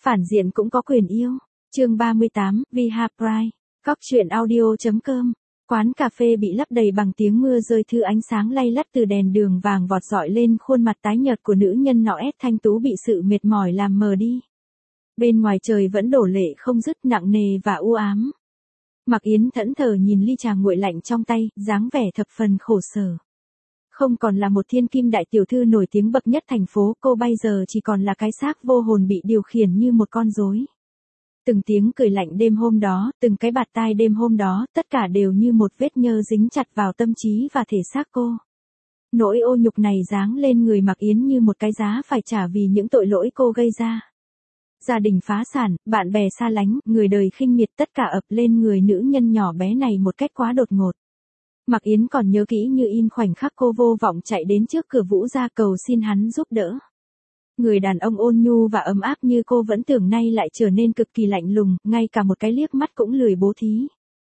Phản diện cũng có quyền yêu. Chương 38, Viha Pride. Góc truyện audio.com. Quán cà phê bị lấp đầy bằng tiếng mưa rơi, thứ ánh sáng lay lắt từ đèn đường vàng vọt rọi lên khuôn mặt tái nhợt của nữ nhân nọ ép thanh tú bị sự mệt mỏi làm mờ đi. Bên ngoài trời vẫn đổ lệ không dứt, nặng nề và u ám. Mạc Yến thẫn thờ nhìn ly trà nguội lạnh trong tay, dáng vẻ thập phần khổ sở. Không còn là một thiên kim đại tiểu thư nổi tiếng bậc nhất thành phố, cô bây giờ chỉ còn là cái xác vô hồn bị điều khiển như một con rối. Từng tiếng cười lạnh đêm hôm đó, từng cái bạt tai đêm hôm đó, tất cả đều như một vết nhơ dính chặt vào tâm trí và thể xác cô. Nỗi ô nhục này giáng lên người Mạc Yến như một cái giá phải trả vì những tội lỗi cô gây ra. Gia đình phá sản, bạn bè xa lánh, người đời khinh miệt, tất cả ập lên người nữ nhân nhỏ bé này một cách quá đột ngột. Mạc Yến còn nhớ kỹ như in khoảnh khắc cô vô vọng chạy đến trước cửa Vũ gia cầu xin hắn giúp đỡ. Người đàn ông ôn nhu và ấm áp như cô vẫn tưởng nay lại trở nên cực kỳ lạnh lùng, ngay cả một cái liếc mắt cũng lười bố thí.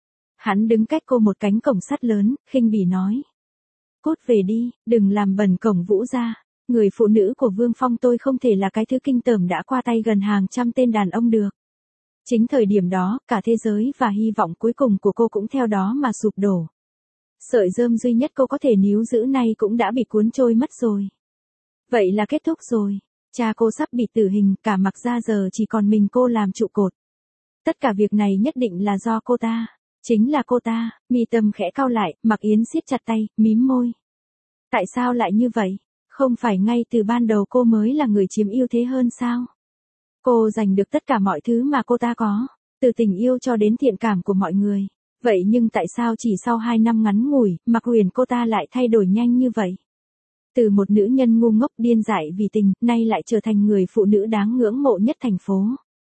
Hắn đứng cách cô một cánh cổng sắt lớn, khinh bỉ nói: "Cút về đi, đừng làm bẩn cổng Vũ gia. Người phụ nữ của Vương Phong tôi không thể là cái thứ kinh tởm đã qua tay gần hàng trăm tên đàn ông được." Chính thời điểm đó, cả thế giới và hy vọng cuối cùng của cô cũng theo đó mà sụp đổ. Sợi rơm duy nhất cô có thể níu giữ nay cũng đã bị cuốn trôi mất rồi. Vậy là kết thúc rồi. Cha cô sắp bị tử hình, cả Mạc gia giờ chỉ còn mình cô làm trụ cột. Tất cả việc này nhất định là do cô ta. Chính là cô ta. Mi tâm khẽ cau lại, Mạc Yến siết chặt tay, mím môi. Tại sao lại như vậy? Không phải ngay từ ban đầu cô mới là người chiếm ưu thế hơn sao? Cô giành được tất cả mọi thứ mà cô ta có, từ tình yêu cho đến thiện cảm của mọi người. Vậy nhưng tại sao chỉ sau 2 năm ngắn ngủi, Mạc Huyền cô ta lại thay đổi nhanh như vậy? Từ một nữ nhân ngu ngốc điên dại vì tình, nay lại trở thành người phụ nữ đáng ngưỡng mộ nhất thành phố.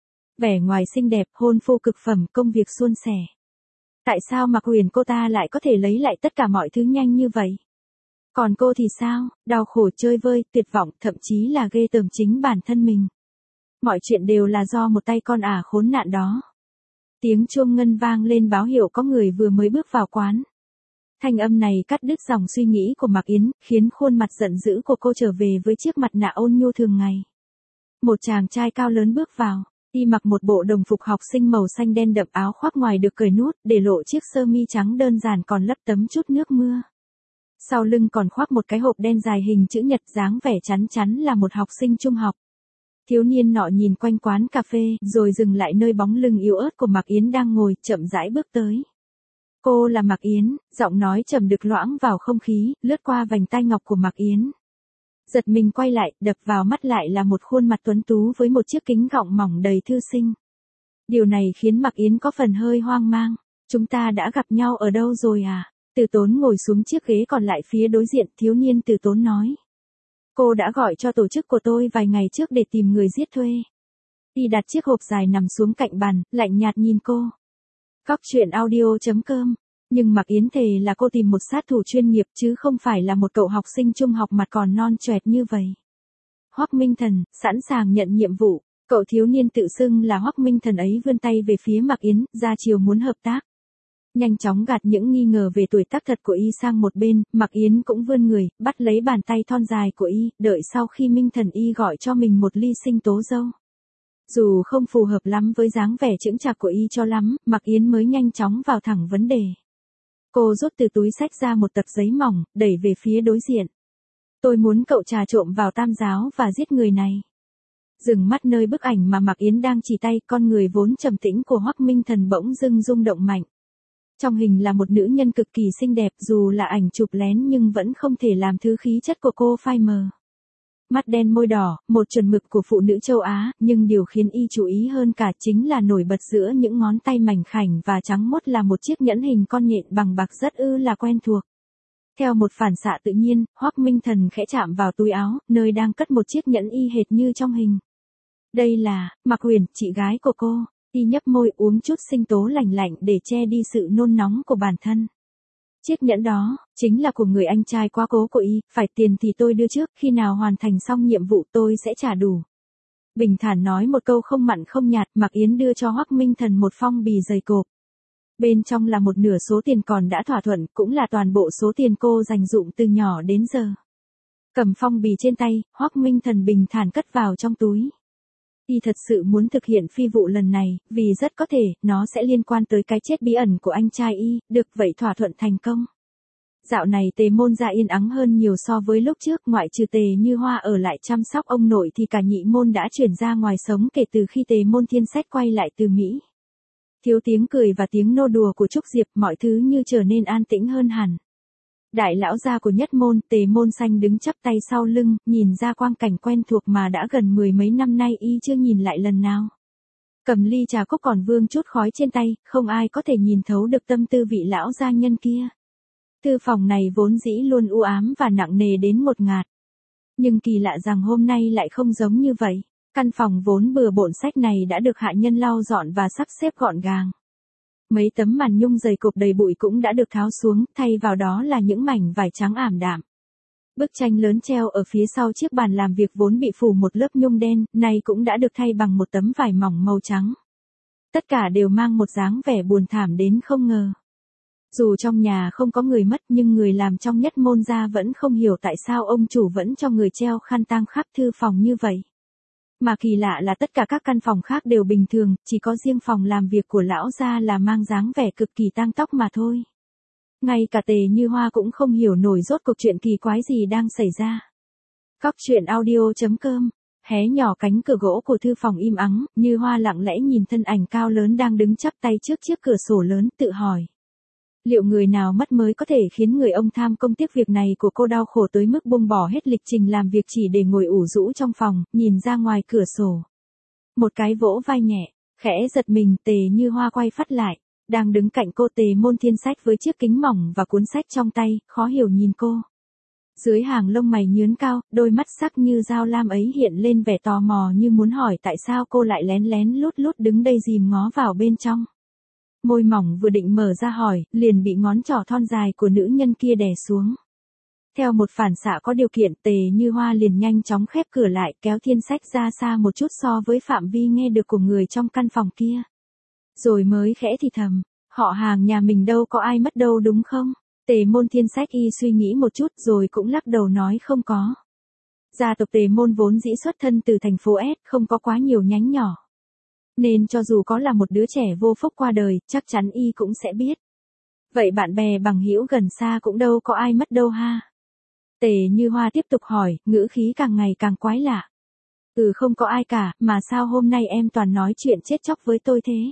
Vẻ ngoài xinh đẹp, hôn phu cực phẩm, công việc suôn sẻ. Tại sao Mạc Huyền cô ta lại có thể lấy lại tất cả mọi thứ nhanh như vậy? Còn cô thì sao? Đau khổ, chơi vơi, tuyệt vọng, thậm chí là ghê tởm chính bản thân mình. Mọi chuyện đều là do một tay con ả khốn nạn đó. Tiếng chuông ngân vang lên báo hiệu có người vừa mới bước vào quán. Thanh âm này cắt đứt dòng suy nghĩ của Mạc Yến, khiến khuôn mặt giận dữ của cô trở về với chiếc mặt nạ ôn nhu thường ngày. Một chàng trai cao lớn bước vào, y mặc một bộ đồng phục học sinh màu xanh đen đậm, áo khoác ngoài được cởi nút, để lộ chiếc sơ mi trắng đơn giản còn lấp tấm chút nước mưa. Sau lưng còn khoác một cái hộp đen dài hình chữ nhật, dáng vẻ chắn chắn là một học sinh trung học. Thiếu niên nọ nhìn quanh quán cà phê, rồi dừng lại nơi bóng lưng yếu ớt của Mạc Yến đang ngồi, chậm rãi bước tới. Cô là Mạc Yến, giọng nói trầm được loãng vào không khí, lướt qua vành tai ngọc của Mạc Yến. Giật mình quay lại, đập vào mắt lại là một khuôn mặt tuấn tú với một chiếc kính gọng mỏng đầy thư sinh. Điều này khiến Mạc Yến có phần hơi hoang mang. Chúng ta đã gặp nhau ở đâu rồi à? Từ Tốn ngồi xuống chiếc ghế còn lại phía đối diện, thiếu niên Từ Tốn nói. Cô đã gọi cho tổ chức của tôi vài ngày trước để tìm người giết thuê. Y đặt chiếc hộp dài nằm xuống cạnh bàn, lạnh nhạt nhìn cô. Góc truyện audio.com. Nhưng Mạc Yến thề là cô tìm một sát thủ chuyên nghiệp chứ không phải là một cậu học sinh trung học mặt còn non choẹt như vậy. Hoắc Minh Thần, sẵn sàng nhận nhiệm vụ. Cậu thiếu niên tự xưng là Hoắc Minh Thần ấy vươn tay về phía Mạc Yến, ra chiều muốn hợp tác. Nhanh chóng gạt những nghi ngờ về tuổi tác thật của y sang một bên, Mạc Yến cũng vươn người, bắt lấy bàn tay thon dài của y, đợi sau khi Minh Thần y gọi cho mình một ly sinh tố dâu. Dù không phù hợp lắm với dáng vẻ chững chạc của y cho lắm, Mạc Yến mới nhanh chóng vào thẳng vấn đề. Cô rút từ túi xách ra một tập giấy mỏng, đẩy về phía đối diện. Tôi muốn cậu trà trộn vào Tam Giáo và giết người này. Dừng mắt nơi bức ảnh mà Mạc Yến đang chỉ tay, con người vốn trầm tĩnh của Hoắc Minh Thần bỗng dưng rung động mạnh. Trong hình là một nữ nhân cực kỳ xinh đẹp, dù là ảnh chụp lén nhưng vẫn không thể làm thứ khí chất của cô phai mờ. Mắt đen môi đỏ, một chuẩn mực của phụ nữ châu Á, nhưng điều khiến y chú ý hơn cả chính là nổi bật giữa những ngón tay mảnh khảnh và trắng mốt là một chiếc nhẫn hình con nhện bằng bạc rất là quen thuộc. Theo một phản xạ tự nhiên, Hoắc Minh Thần khẽ chạm vào túi áo, nơi đang cất một chiếc nhẫn y hệt như trong hình. Đây là Mạc Huyền, chị gái của cô. Y nhấp môi, uống chút sinh tố lạnh lạnh để che đi sự nôn nóng của bản thân. Chiếc nhẫn đó, chính là của người anh trai quá cố của y, phải tiền thì tôi đưa trước, khi nào hoàn thành xong nhiệm vụ tôi sẽ trả đủ. Bình thản nói một câu không mặn không nhạt, Mạc Yến đưa cho Hoắc Minh Thần một phong bì dày cộp. Bên trong là một nửa số tiền còn đã thỏa thuận, cũng là toàn bộ số tiền cô dành dụm từ nhỏ đến giờ. Cầm phong bì trên tay, Hoắc Minh Thần bình thản cất vào trong túi. Y thật sự muốn thực hiện phi vụ lần này, vì rất có thể, nó sẽ liên quan tới cái chết bí ẩn của anh trai Y, được vậy thỏa thuận thành công. Dạo này Tề Môn gia yên ắng hơn nhiều so với lúc trước, ngoại trừ Tề Như Hoa ở lại chăm sóc ông nội thì cả nhị môn đã chuyển ra ngoài sống kể từ khi Tề Môn Thiên Sách quay lại từ Mỹ. Thiếu tiếng cười và tiếng nô đùa của Trúc Diệp, mọi thứ như trở nên an tĩnh hơn hẳn. Đại lão gia của nhất môn, Tề Môn Xanh đứng chắp tay sau lưng, nhìn ra quang cảnh quen thuộc mà đã gần mười mấy năm nay y chưa nhìn lại lần nào. Cầm ly trà cốc còn vương chút khói trên tay, không ai có thể nhìn thấu được tâm tư vị lão gia nhân kia. Thư phòng này vốn dĩ luôn u ám và nặng nề đến ngột ngạt. Nhưng kỳ lạ rằng hôm nay lại không giống như vậy. Căn phòng vốn bừa bộn sách này đã được hạ nhân lau dọn và sắp xếp gọn gàng. Mấy tấm màn nhung dày cộp đầy bụi cũng đã được tháo xuống, thay vào đó là những mảnh vải trắng ảm đạm. Bức tranh lớn treo ở phía sau chiếc bàn làm việc vốn bị phủ một lớp nhung đen, nay cũng đã được thay bằng một tấm vải mỏng màu trắng. Tất cả đều mang một dáng vẻ buồn thảm đến không ngờ. Dù trong nhà không có người mất nhưng người làm trong nhất môn gia vẫn không hiểu tại sao ông chủ vẫn cho người treo khăn tang khắp thư phòng như vậy. Mà kỳ lạ là tất cả các căn phòng khác đều bình thường, chỉ có riêng phòng làm việc của lão gia là mang dáng vẻ cực kỳ tang tóc mà thôi. Ngay cả Tề Như Hoa cũng không hiểu nổi rốt cuộc chuyện kỳ quái gì đang xảy ra. Cóc truyện audio.com. Hé nhỏ cánh cửa gỗ của thư phòng im ắng, Như Hoa lặng lẽ nhìn thân ảnh cao lớn đang đứng chắp tay trước chiếc cửa sổ lớn, tự hỏi. Liệu người nào mất mới có thể khiến người ông tham công tiếc việc này của cô đau khổ tới mức buông bỏ hết lịch trình làm việc chỉ để ngồi ủ rũ trong phòng, nhìn ra ngoài cửa sổ. Một cái vỗ vai nhẹ, khẽ giật mình, Tề Như Hoa quay phát lại, đang đứng cạnh cô Tề Môn Thiên Sách với chiếc kính mỏng và cuốn sách trong tay, khó hiểu nhìn cô. Dưới hàng lông mày nhướn cao, đôi mắt sắc như dao lam ấy hiện lên vẻ tò mò như muốn hỏi tại sao cô lại lén lén lút lút đứng đây rìm ngó vào bên trong. Môi mỏng vừa định mở ra hỏi, liền bị ngón trỏ thon dài của nữ nhân kia đè xuống. Theo một phản xạ có điều kiện, Tề Như Hoa liền nhanh chóng khép cửa lại, kéo Thiên Sách ra xa một chút so với phạm vi nghe được của người trong căn phòng kia. Rồi mới khẽ thì thầm, họ hàng nhà mình đâu có ai mất đâu đúng không? Tề Môn Thiên Sách y suy nghĩ một chút rồi cũng lắc đầu nói không có. Gia tộc Tề Môn vốn dĩ xuất thân từ thành phố S, không có quá nhiều nhánh nhỏ. Nên cho dù có là một đứa trẻ vô phúc qua đời, chắc chắn y cũng sẽ biết. Vậy bạn bè bằng hữu gần xa cũng đâu có ai mất đâu ha. Tề Như Hoa tiếp tục hỏi, ngữ khí càng ngày càng quái lạ. Không có ai cả, mà sao hôm nay em toàn nói chuyện chết chóc với tôi thế?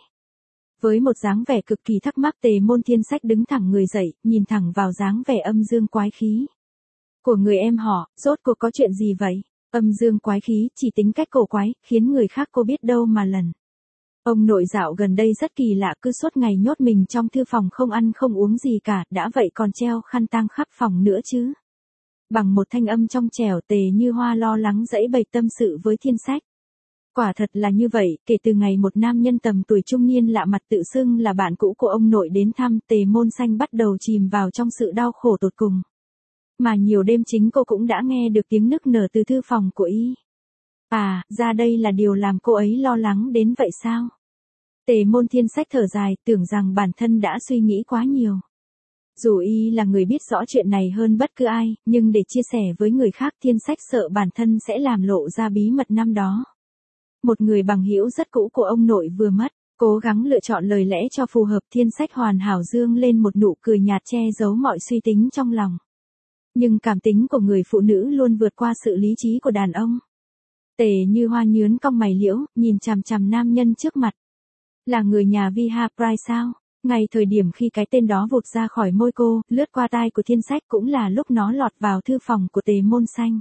Với một dáng vẻ cực kỳ thắc mắc, Tề Môn Thiên Sách đứng thẳng người dậy, nhìn thẳng vào dáng vẻ âm dương quái khí của người em họ, rốt cuộc có chuyện gì vậy? Âm dương quái khí, chỉ tính cách cổ quái, khiến người khác cô biết đâu mà lần. Ông nội dạo gần đây rất kỳ lạ, cứ suốt ngày nhốt mình trong thư phòng không ăn không uống gì cả, đã vậy còn treo khăn tang khắp phòng nữa chứ. Bằng một thanh âm trong trẻo, Tề Như Hoa lo lắng giãy bày tâm sự với Thiên Sách. Quả thật là như vậy, kể từ ngày một nam nhân tầm tuổi trung niên lạ mặt tự xưng là bạn cũ của ông nội đến thăm, Tề Môn Xanh bắt đầu chìm vào trong sự đau khổ tột cùng. Mà nhiều đêm chính cô cũng đã nghe được tiếng nức nở từ thư phòng của y. À, ra đây là điều làm cô ấy lo lắng đến vậy sao? Tề Môn Thiên Sách thở dài, tưởng rằng bản thân đã suy nghĩ quá nhiều. Dù y là người biết rõ chuyện này hơn bất cứ ai, nhưng để chia sẻ với người khác, Thiên Sách sợ bản thân sẽ làm lộ ra bí mật năm đó. Một người bằng hữu rất cũ của ông nội vừa mất, cố gắng lựa chọn lời lẽ cho phù hợp, Thiên Sách hoàn hảo dương lên một nụ cười nhạt che giấu mọi suy tính trong lòng. Nhưng cảm tính của người phụ nữ luôn vượt qua sự lý trí của đàn ông. Tề Như Hoa nhướn cong mày liễu, nhìn chằm chằm nam nhân trước mặt. Là người nhà Viha Price sao? Ngay thời điểm khi cái tên đó vụt ra khỏi môi cô, lướt qua tai của Thiên Sách cũng là lúc nó lọt vào thư phòng của Tề Môn Xanh.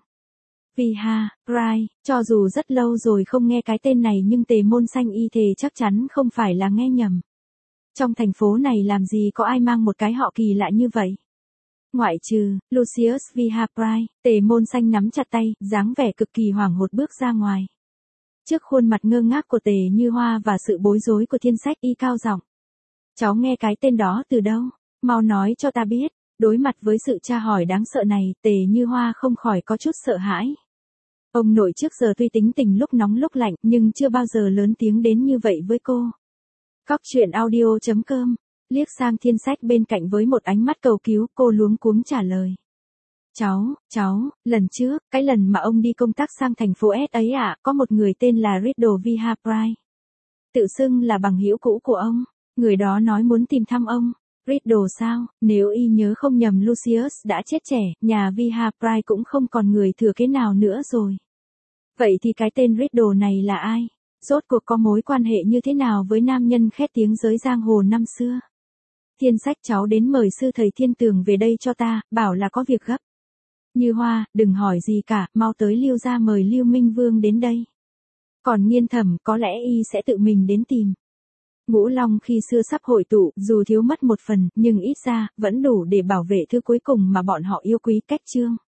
Viha Price, cho dù rất lâu rồi không nghe cái tên này nhưng Tề Môn Xanh y thề chắc chắn không phải là nghe nhầm. Trong thành phố này làm gì có ai mang một cái họ kỳ lạ như vậy? Ngoại trừ Lucius Viha Price, Tề Môn Xanh nắm chặt tay, dáng vẻ cực kỳ hoảng hốt bước ra ngoài. Trước khuôn mặt ngơ ngác của Tề Như Hoa và sự bối rối của Thiên Sách, y cao giọng. Cháu nghe cái tên đó từ đâu? Mau nói cho ta biết. Đối mặt với sự tra hỏi đáng sợ này, Tề Như Hoa không khỏi có chút sợ hãi. Ông nội trước giờ tuy tính tình lúc nóng lúc lạnh, nhưng chưa bao giờ lớn tiếng đến như vậy với cô. Cóc truyện audio.com. Liếc sang Thiên Sách bên cạnh với một ánh mắt cầu cứu, cô luống cuống trả lời. Cháu, lần trước, cái lần mà ông đi công tác sang thành phố S ấy ạ, có một người tên là Riddle Vihapride. Tự xưng là bằng hữu cũ của ông. Người đó nói muốn tìm thăm ông. Riddle sao? Nếu y nhớ không nhầm Lucius đã chết trẻ, nhà Vihapride cũng không còn người thừa kế nào nữa rồi. Vậy thì cái tên Riddle này là ai? Rốt cuộc có mối quan hệ như thế nào với nam nhân khét tiếng giới giang hồ năm xưa? Thiên Sách, cháu đến mời sư thầy Thiên Tường về đây cho ta, bảo là có việc gấp. Như Hoa, đừng hỏi gì cả, mau tới Liêu gia mời Liêu Minh Vương đến đây. Còn Nghiên Thẩm, có lẽ y sẽ tự mình đến tìm. Ngũ Long khi xưa sắp hội tụ, dù thiếu mất một phần, nhưng ít ra, vẫn đủ để bảo vệ thứ cuối cùng mà bọn họ yêu quý, Cách Chương.